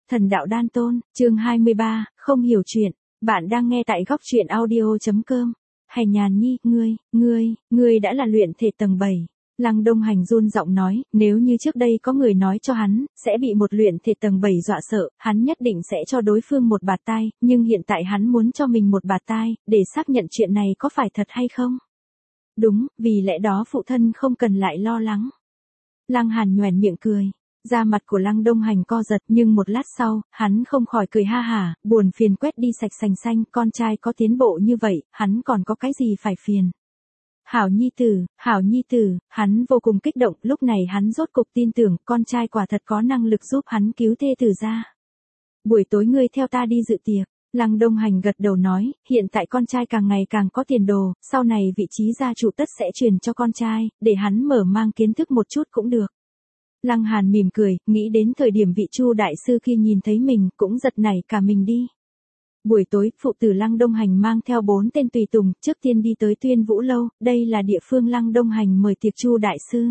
Thần đạo đan tôn, chương 23, không hiểu chuyện. Bạn đang nghe tại góc truyện audio.com. Hành Nhàn Nhi, ngươi đã là luyện thể tầng 7. Lăng Đông Hành run giọng nói, nếu như trước đây có người nói cho hắn, sẽ bị một luyện thể tầng 7 dọa sợ, hắn nhất định sẽ cho đối phương một bạt tai, nhưng hiện tại hắn muốn cho mình một bạt tai, để xác nhận chuyện này có phải thật hay không. Đúng, vì lẽ đó phụ thân không cần lại lo lắng. Lăng Hàn nhoẻn miệng cười. Da mặt của Lăng Đông Hành co giật, nhưng một lát sau, hắn không khỏi cười ha hả, buồn phiền quét đi sạch sành xanh, con trai có tiến bộ như vậy, hắn còn có cái gì phải phiền. Hảo nhi tử, hắn vô cùng kích động, lúc này hắn rốt cục tin tưởng, con trai quả thật có năng lực giúp hắn cứu thê tử ra. Buổi tối ngươi theo ta đi dự tiệc. Lăng Đông Hành gật đầu nói, hiện tại con trai càng ngày càng có tiền đồ, sau này vị trí gia chủ tất sẽ truyền cho con trai, để hắn mở mang kiến thức một chút cũng được. Lăng Hàn mỉm cười, nghĩ đến thời điểm vị Chu đại sư khi nhìn thấy mình, cũng giật nảy cả mình đi. Buổi tối, phụ tử Lăng Đông Hành mang theo 4 tên tùy tùng, trước tiên đi tới Tuyên Vũ Lâu, đây là địa phương Lăng Đông Hành mời tiệc Chu đại sư.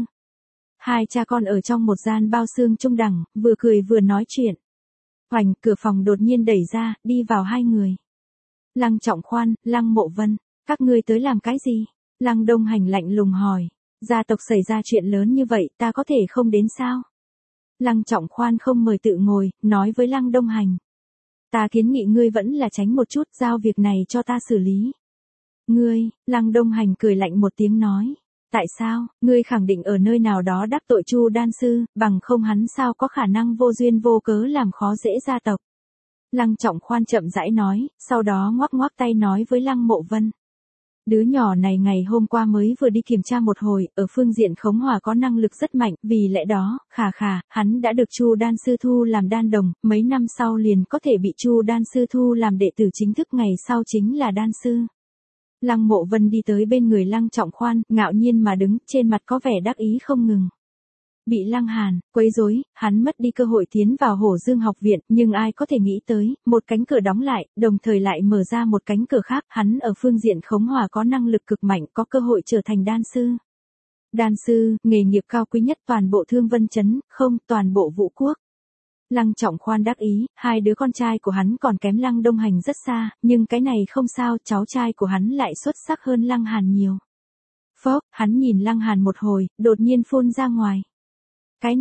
Hai cha con ở trong một gian bao xương trung đẳng, vừa cười vừa nói chuyện. Hoành, cửa phòng đột nhiên đẩy ra, đi vào hai người. Lăng Trọng Khoan, Lăng Mộ Vân, các ngươi tới làm cái gì? Lăng Đông Hành lạnh lùng hỏi. Gia tộc xảy ra chuyện lớn như vậy, ta có thể không đến sao? Lăng Trọng Khoan không mời tự ngồi, nói với Lăng Đông Hành. Ta kiến nghị ngươi vẫn là tránh một chút, giao việc này cho ta xử lý. Ngươi, Lăng Đông Hành cười lạnh một tiếng nói. Tại sao, ngươi khẳng định ở nơi nào đó đắc tội Chu đan sư, bằng không hắn sao có khả năng vô duyên vô cớ làm khó dễ gia tộc. Lăng Trọng Khoan chậm rãi nói, sau đó ngoắc ngoắc tay nói với Lăng Mộ Vân. Đứa nhỏ này ngày hôm qua mới vừa đi kiểm tra một hồi, ở phương diện khống hỏa có năng lực rất mạnh, vì lẽ đó, hắn đã được Chu đan sư thu làm đan đồng, mấy năm sau liền có thể bị Chu đan sư thu làm đệ tử chính thức, ngày sau chính là đan sư. Lăng Mộ Vân đi tới bên người Lăng Trọng Khoan, ngạo nhiên mà đứng, trên mặt có vẻ đắc ý không ngừng. Bị Lăng Hàn quấy rối, hắn mất đi cơ hội tiến vào Hổ Dương học viện, nhưng ai có thể nghĩ tới, một cánh cửa đóng lại, đồng thời lại mở ra một cánh cửa khác, hắn ở phương diện khống hỏa có năng lực cực mạnh, có cơ hội trở thành đan sư. Đan sư, nghề nghiệp cao quý nhất toàn bộ Thương Vân Trấn, không, toàn bộ Vũ Quốc. Lăng Trọng Khoan đắc ý, hai đứa con trai của hắn còn kém Lăng Đông Hành rất xa, nhưng cái này không sao, cháu trai của hắn lại xuất sắc hơn Lăng Hàn nhiều. Phốc, hắn nhìn Lăng Hàn một hồi, đột nhiên phun ra ngoài. Cái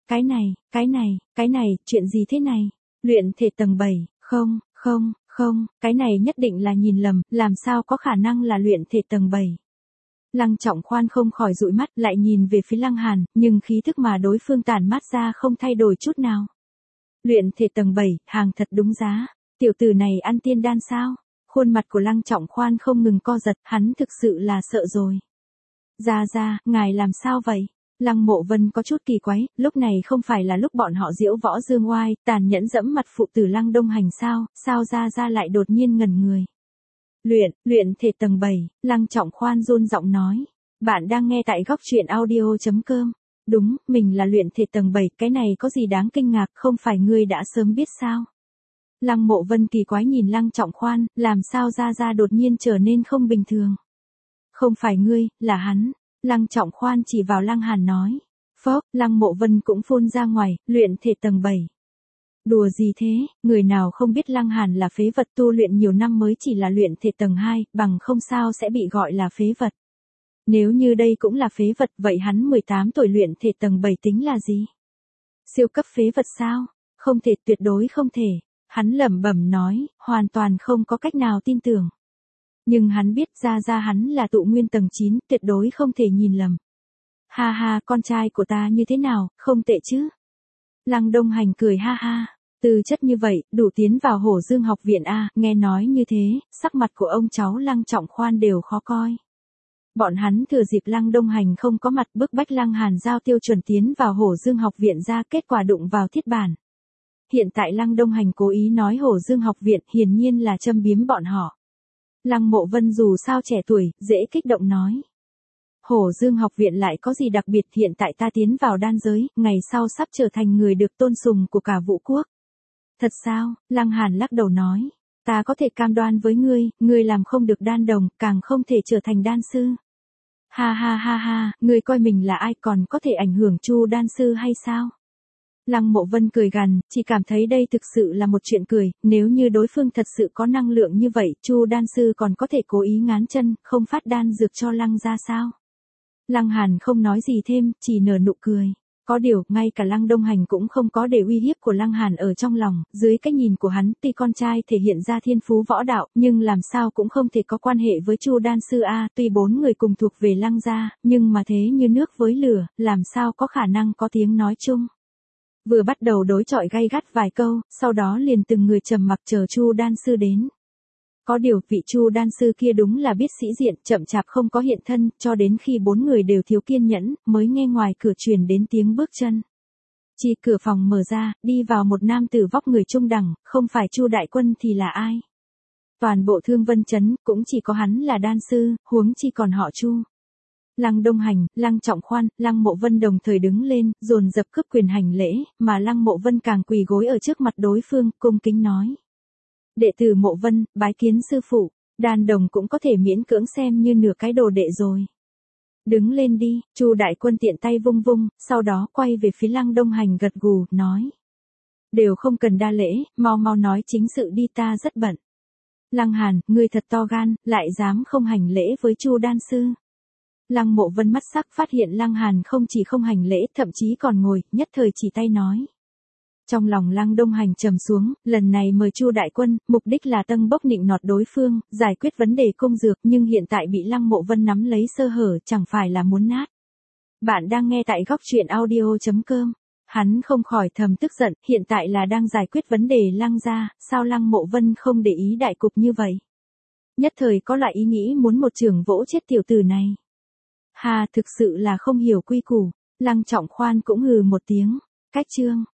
này, chuyện gì thế này? Luyện thể tầng 7, không, cái này nhất định là nhìn lầm, làm sao có khả năng là luyện thể tầng 7. Lăng Trọng Khoan không khỏi dụi mắt, lại nhìn về phía Lăng Hàn, nhưng khí thức mà đối phương tản mát ra không thay đổi chút nào. Luyện thể tầng 7, hàng thật đúng giá. Tiểu tử này ăn tiên đan sao? Khuôn mặt của Lăng Trọng Khoan không ngừng co giật, hắn thực sự là sợ rồi. Ra, ngài làm sao vậy? Lăng Mộ Vân có chút kỳ quái, lúc này không phải là lúc bọn họ diễu võ dương oai, tàn nhẫn dẫm mặt phụ tử Lăng Đông Hành sao ra lại đột nhiên ngẩn người. Luyện thể tầng 7, Lăng Trọng Khoan run giọng nói. Bạn đang nghe tại góc truyện audio.com. Đúng, mình là luyện thể tầng 7, cái này có gì đáng kinh ngạc, không phải ngươi đã sớm biết sao? Lăng Mộ Vân kỳ quái nhìn Lăng Trọng Khoan, làm sao ra đột nhiên trở nên không bình thường. Không phải ngươi, là hắn. Lăng Trọng Khoan chỉ vào Lăng Hàn nói. Phốc, Lăng Mộ Vân cũng phun ra ngoài, luyện thể tầng 7. Đùa gì thế, người nào không biết Lăng Hàn là phế vật, tu luyện nhiều năm mới chỉ là luyện thể tầng 2, bằng không sao sẽ bị gọi là phế vật. Nếu như đây cũng là phế vật, vậy hắn 18 tuổi luyện thể tầng 7 tính là gì? Siêu cấp phế vật sao? Không thể, tuyệt đối không thể. Hắn lẩm bẩm nói, hoàn toàn không có cách nào tin tưởng. Nhưng hắn biết ra hắn là tụ nguyên tầng 9, tuyệt đối không thể nhìn lầm. Ha, con trai của ta như thế nào, không tệ chứ? Lăng Đông Hành cười ha, tư chất như vậy, đủ tiến vào Hổ Dương học viện a. Nghe nói như thế, sắc mặt của ông cháu Lăng Trọng Khoan đều khó coi. Bọn hắn thừa dịp Lăng Đông Hành không có mặt, bức bách Lăng Hàn giao tiêu chuẩn tiến vào Hổ Dương học viện ra, kết quả đụng vào thiết bản. Hiện tại Lăng Đông Hành cố ý nói Hổ Dương học viện, hiển nhiên là châm biếm bọn họ. Lăng Mộ Vân dù sao trẻ tuổi, dễ kích động nói. Hổ Dương học viện lại có gì đặc biệt, hiện tại ta tiến vào đan giới, ngày sau sắp trở thành người được tôn sùng của cả Vũ Quốc. Thật sao? Lăng Hàn lắc đầu nói. Ta có thể cam đoan với ngươi làm không được đan đồng, càng không thể trở thành đan sư. Ha, ngươi coi mình là ai, còn có thể ảnh hưởng Chu đan sư hay sao? Lăng Mộ Vân cười gằn, chỉ cảm thấy đây thực sự là một chuyện cười, nếu như đối phương thật sự có năng lượng như vậy, Chu đan sư còn có thể cố ý ngán chân, không phát đan dược cho Lăng ra sao? Lăng Hàn không nói gì thêm, chỉ nở nụ cười. Có điều, ngay cả Lăng Đông Hành cũng không có để uy hiếp của Lăng Hàn ở trong lòng, dưới cái nhìn của hắn, tuy con trai thể hiện ra thiên phú võ đạo, nhưng làm sao cũng không thể có quan hệ với Chu đan sư a, tuy 4 người cùng thuộc về Lăng gia, nhưng mà thế như nước với lửa, làm sao có khả năng có tiếng nói chung. Vừa bắt đầu đối chọi gay gắt vài câu, sau đó liền từng người trầm mặc chờ Chu đan sư đến. Có điều, vị Chu đan sư kia đúng là biết sĩ diện, chậm chạp không có hiện thân, cho đến khi 4 người đều thiếu kiên nhẫn, mới nghe ngoài cửa truyền đến tiếng bước chân. Chỉ cửa phòng mở ra, đi vào một nam tử vóc người trung đẳng, không phải Chu đại quân thì là ai? Toàn bộ Thương Vân trấn, cũng chỉ có hắn là đan sư, huống chi còn họ Chu. Lăng Đông Hành, Lăng Trọng Khoan, Lăng Mộ Vân đồng thời đứng lên, dồn dập cướp quyền hành lễ, mà Lăng Mộ Vân càng quỳ gối ở trước mặt đối phương, cung kính nói. Đệ tử Mộ Vân, bái kiến sư phụ, đan đồng cũng có thể miễn cưỡng xem như nửa cái đồ đệ rồi. Đứng lên đi, Chu đại quân tiện tay vung vung, sau đó quay về phía Lăng Đông Hành gật gù, nói. Đều không cần đa lễ, mau mau nói chính sự đi, ta rất bận. Lăng Hàn, ngươi thật to gan, lại dám không hành lễ với Chu đan sư. Lăng Mộ Vân mắt sắc phát hiện Lăng Hàn không chỉ không hành lễ, thậm chí còn ngồi, nhất thời chỉ tay nói. Trong lòng Lăng Đông Hành trầm xuống, lần này mời Chu đại quân, mục đích là tâng bốc nịnh nọt đối phương, giải quyết vấn đề công dược, nhưng hiện tại bị Lăng Mộ Vân nắm lấy sơ hở, chẳng phải là muốn nát. Bạn đang nghe tại góc truyện audio.com. Hắn không khỏi thầm tức giận, hiện tại là đang giải quyết vấn đề Lăng gia, sao Lăng Mộ Vân không để ý đại cục như vậy? Nhất thời có loại ý nghĩ muốn một chưởng vỗ chết tiểu tử này. Hà, thực sự là không hiểu quy củ. Lăng Trọng Khoan cũng hừ một tiếng. Cách chương.